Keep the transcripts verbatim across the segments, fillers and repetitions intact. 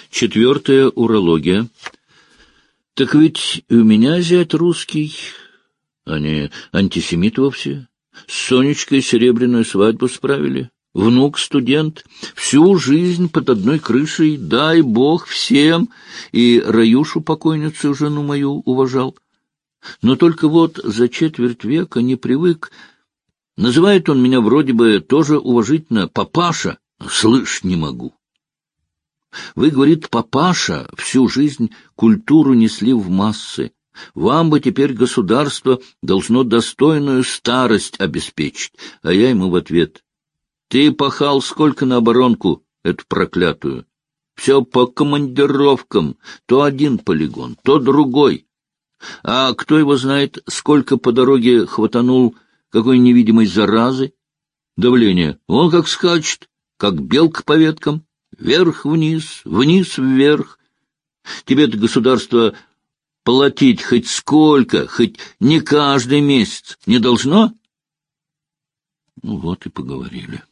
Четвертая урология. Так ведь у меня зять русский, а не антисемит вовсе. С Сонечкой серебряную свадьбу справили. Внук студент, всю жизнь под одной крышей, дай бог всем, и Раюшу, покойницу, жену мою, уважал. Но только вот за четверть века не привык. Называет он меня вроде бы тоже уважительно папаша, слышь, не могу. Вы, говорит, папаша, всю жизнь культуру несли в массы. Вам бы теперь государство должно достойную старость обеспечить. А я ему в ответ: ты пахал сколько на оборонку, эту проклятую? Все по командировкам, то один полигон, то другой. А кто его знает, сколько по дороге хватанул какой невидимой заразы? Давление, он как скачет, как белка по веткам. Вверх-вниз, вниз-вверх. Тебе-то государство платить хоть сколько, хоть не каждый месяц не должно? Ну вот и поговорили.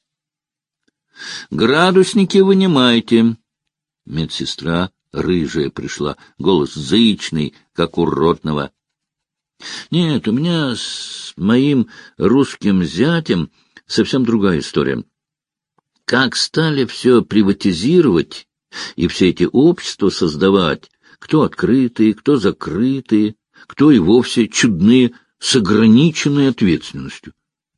Градусники вынимайте. Медсестра рыжая пришла, голос зычный, как у ротного. Нет, у меня с моим русским зятем совсем другая история. Как стали все приватизировать и все эти общества создавать, кто открытые, кто закрытые, кто и вовсе чудные, с ограниченной ответственностью.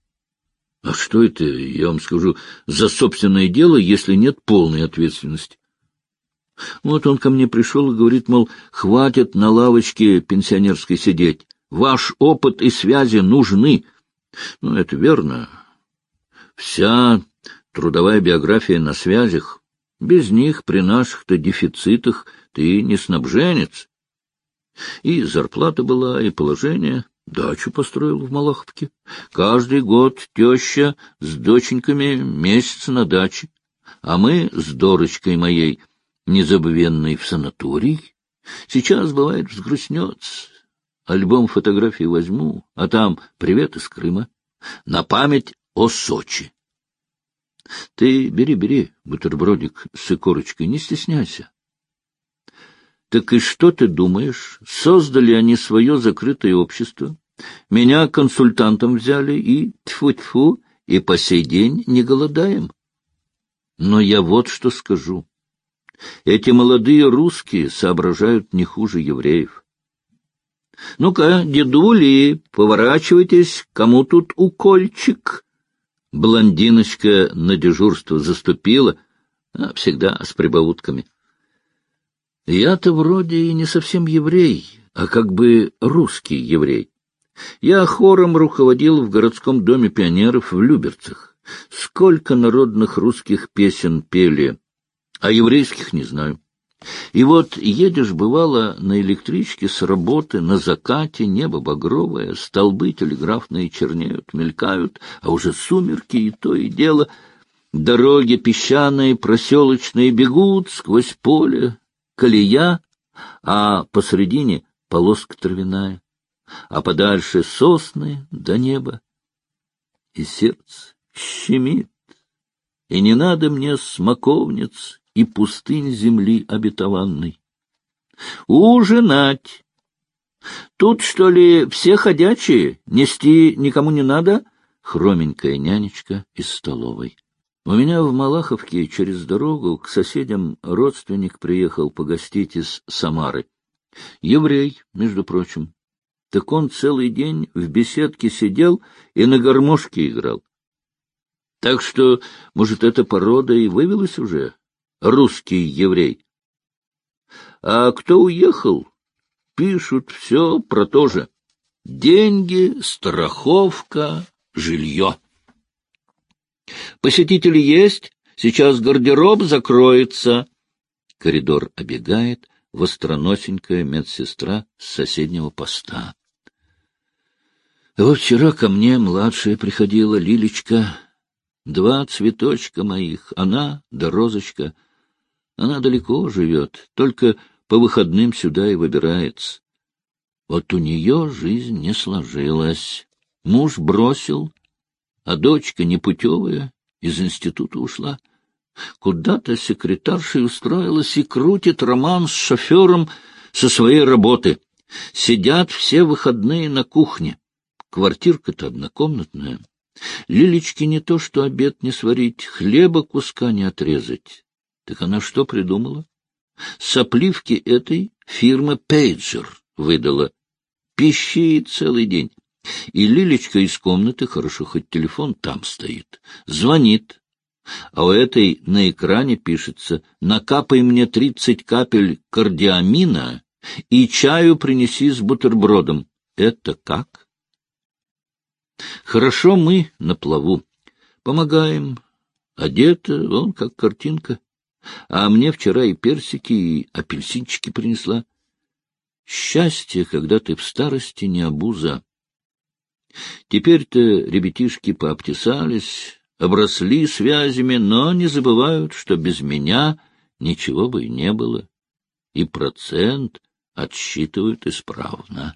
А что это, я вам скажу, за собственное дело, если нет полной ответственности? Вот он ко мне пришел и говорит, мол, хватит на лавочке пенсионерской сидеть, ваш опыт и связи нужны. Ну, это верно. Вся трудовая биография на связях. Без них при наших-то дефицитах ты не снабженец. И зарплата была, и положение. Дачу построил в Малаховке. Каждый год теща с доченьками месяц на даче. А мы с Дорочкой моей, незабвенной, в санаторий. Сейчас, бывает, взгрустнется. Альбом фотографий возьму, а там привет из Крыма. На память о Сочи. Ты бери, бери бутербродик с икорочкой, не стесняйся. Так и что ты думаешь? Создали они свое закрытое общество, меня консультантом взяли и, тьфу-тьфу, и по сей день не голодаем. Но я вот что скажу. Эти молодые русские соображают не хуже евреев. Ну-ка, дедули, поворачивайтесь, кому тут укольчик? Блондиночка на дежурство заступила, а всегда с прибаутками. Я-то вроде и не совсем еврей, а как бы русский еврей. Я хором руководил в городском доме пионеров в Люберцах. Сколько народных русских песен пели, а еврейских не знаю. И вот едешь, бывало, на электричке с работы, на закате, небо багровое, столбы телеграфные чернеют, мелькают, а уже сумерки, и то и дело. Дороги песчаные, проселочные бегут сквозь поле, колея, а посредине полоска травяная, а подальше сосны до неба. И сердце щемит, и не надо мне смоковниц и пустынь земли обетованной. Ужинать! Тут, что ли, все ходячие? Нести никому не надо? Хроменькая нянечка из столовой. У меня в Малаховке через дорогу к соседям родственник приехал погостить из Самары. Еврей, между прочим. Так он целый день в беседке сидел и на гармошке играл. Так что, может, эта порода и вывелась уже? Русский еврей. А кто уехал? Пишут все про то же. Деньги, страховка, жилье. Посетители есть, сейчас гардероб закроется. Коридор обегает востроносенькая медсестра с соседнего поста. Вот вчера ко мне младшая приходила, Лилечка. Два цветочка моих, она да Розочка. Она далеко живет, только по выходным сюда и выбирается. Вот у нее жизнь не сложилась. Муж бросил, а дочка непутевая из института ушла. Куда-то секретаршей устроилась и крутит роман с шофером со своей работы. Сидят все выходные на кухне. Квартирка-то однокомнатная. Лилечке не то что обед не сварить, хлеба куска не отрезать. Так она что придумала? Сопливки этой фирма «Пейджер» выдала. Пищит целый день. И Лилечка из комнаты, хорошо, хоть телефон там стоит, звонит. А у этой на экране пишется: «Накапай мне тридцать капель кардиамина и чаю принеси с бутербродом». Это как? Хорошо, мы на плаву. Помогаем. Одета, вон как картинка. А мне вчера и персики, и апельсинчики принесла. Счастье, когда ты в старости, не обуза. Теперь-то ребятишки пообтесались, обросли связями, но не забывают, что без меня ничего бы и не было. И процент отсчитывают исправно.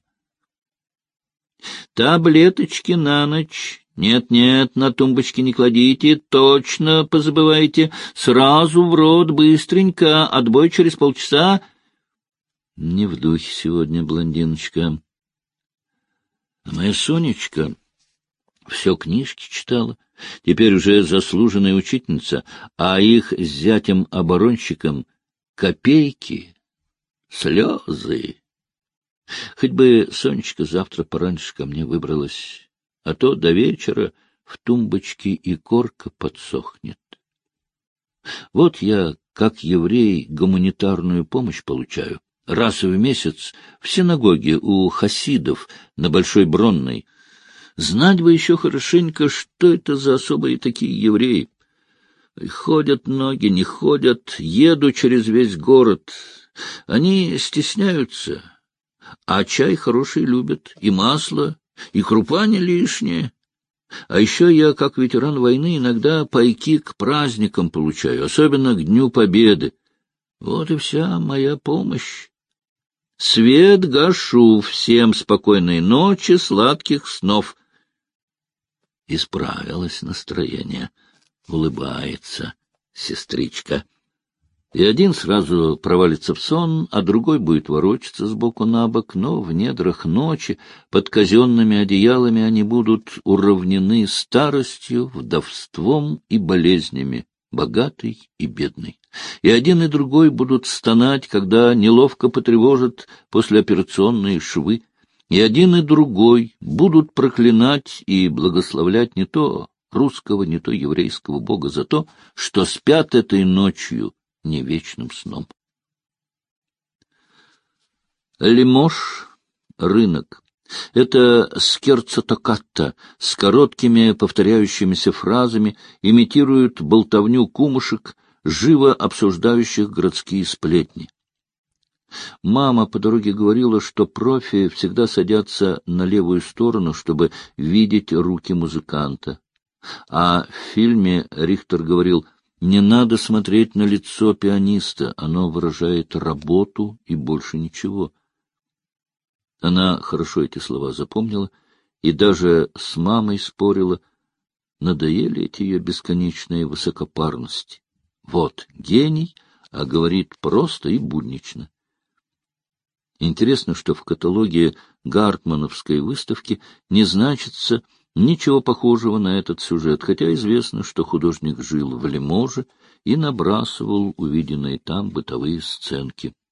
Таблеточки на ночь. Нет-нет, на тумбочке не кладите, точно позабывайте. Сразу в рот, быстренько, отбой через полчаса. Не в духе сегодня, блондиночка. А моя Сонечка все книжки читала, теперь уже заслуженная учительница, а их с зятем-оборонщиком копейки, слезы. Хоть бы Сонечка завтра пораньше ко мне выбралась, а то до вечера в тумбочке и корка подсохнет. Вот я, как еврей, гуманитарную помощь получаю. Раз в месяц в синагоге у хасидов на Большой Бронной. Знать бы еще хорошенько, что это за особые такие евреи. Ходят ноги, не ходят, еду через весь город. Они стесняются, а чай хороший любят, и масло, и крупа не лишнее. А еще я, как ветеран войны, иногда пайки к праздникам получаю, особенно к Дню Победы. Вот и вся моя помощь. Свет гашу, всем спокойной ночи, сладких снов. Исправилось настроение, улыбается сестричка. И один сразу провалится в сон, а другой будет ворочаться сбоку на бок, но в недрах ночи под казенными одеялами они будут уравнены старостью, вдовством и болезнями, богатый и бедный. И один и другой будут стонать, когда неловко потревожат послеоперационные швы. И один и другой будут проклинать и благословлять не то русского, не то еврейского бога за то, что спят этой ночью не вечным сном. Лимож — рынок. Это скерцо-токкатто с короткими повторяющимися фразами имитируют болтовню кумушек, живо обсуждающих городские сплетни. Мама по дороге говорила, что профи всегда садятся на левую сторону, чтобы видеть руки музыканта. А в фильме Рихтер говорил: не надо смотреть на лицо пианиста, оно выражает работу и больше ничего. Она хорошо эти слова запомнила и даже с мамой спорила. Надоели эти ее бесконечные высокопарности. Вот гений, а говорит просто и буднично. Интересно, что в каталоге Гартмановской выставки не значится ничего похожего на этот сюжет, хотя известно, что художник жил в Лиможе и набрасывал увиденные там бытовые сценки.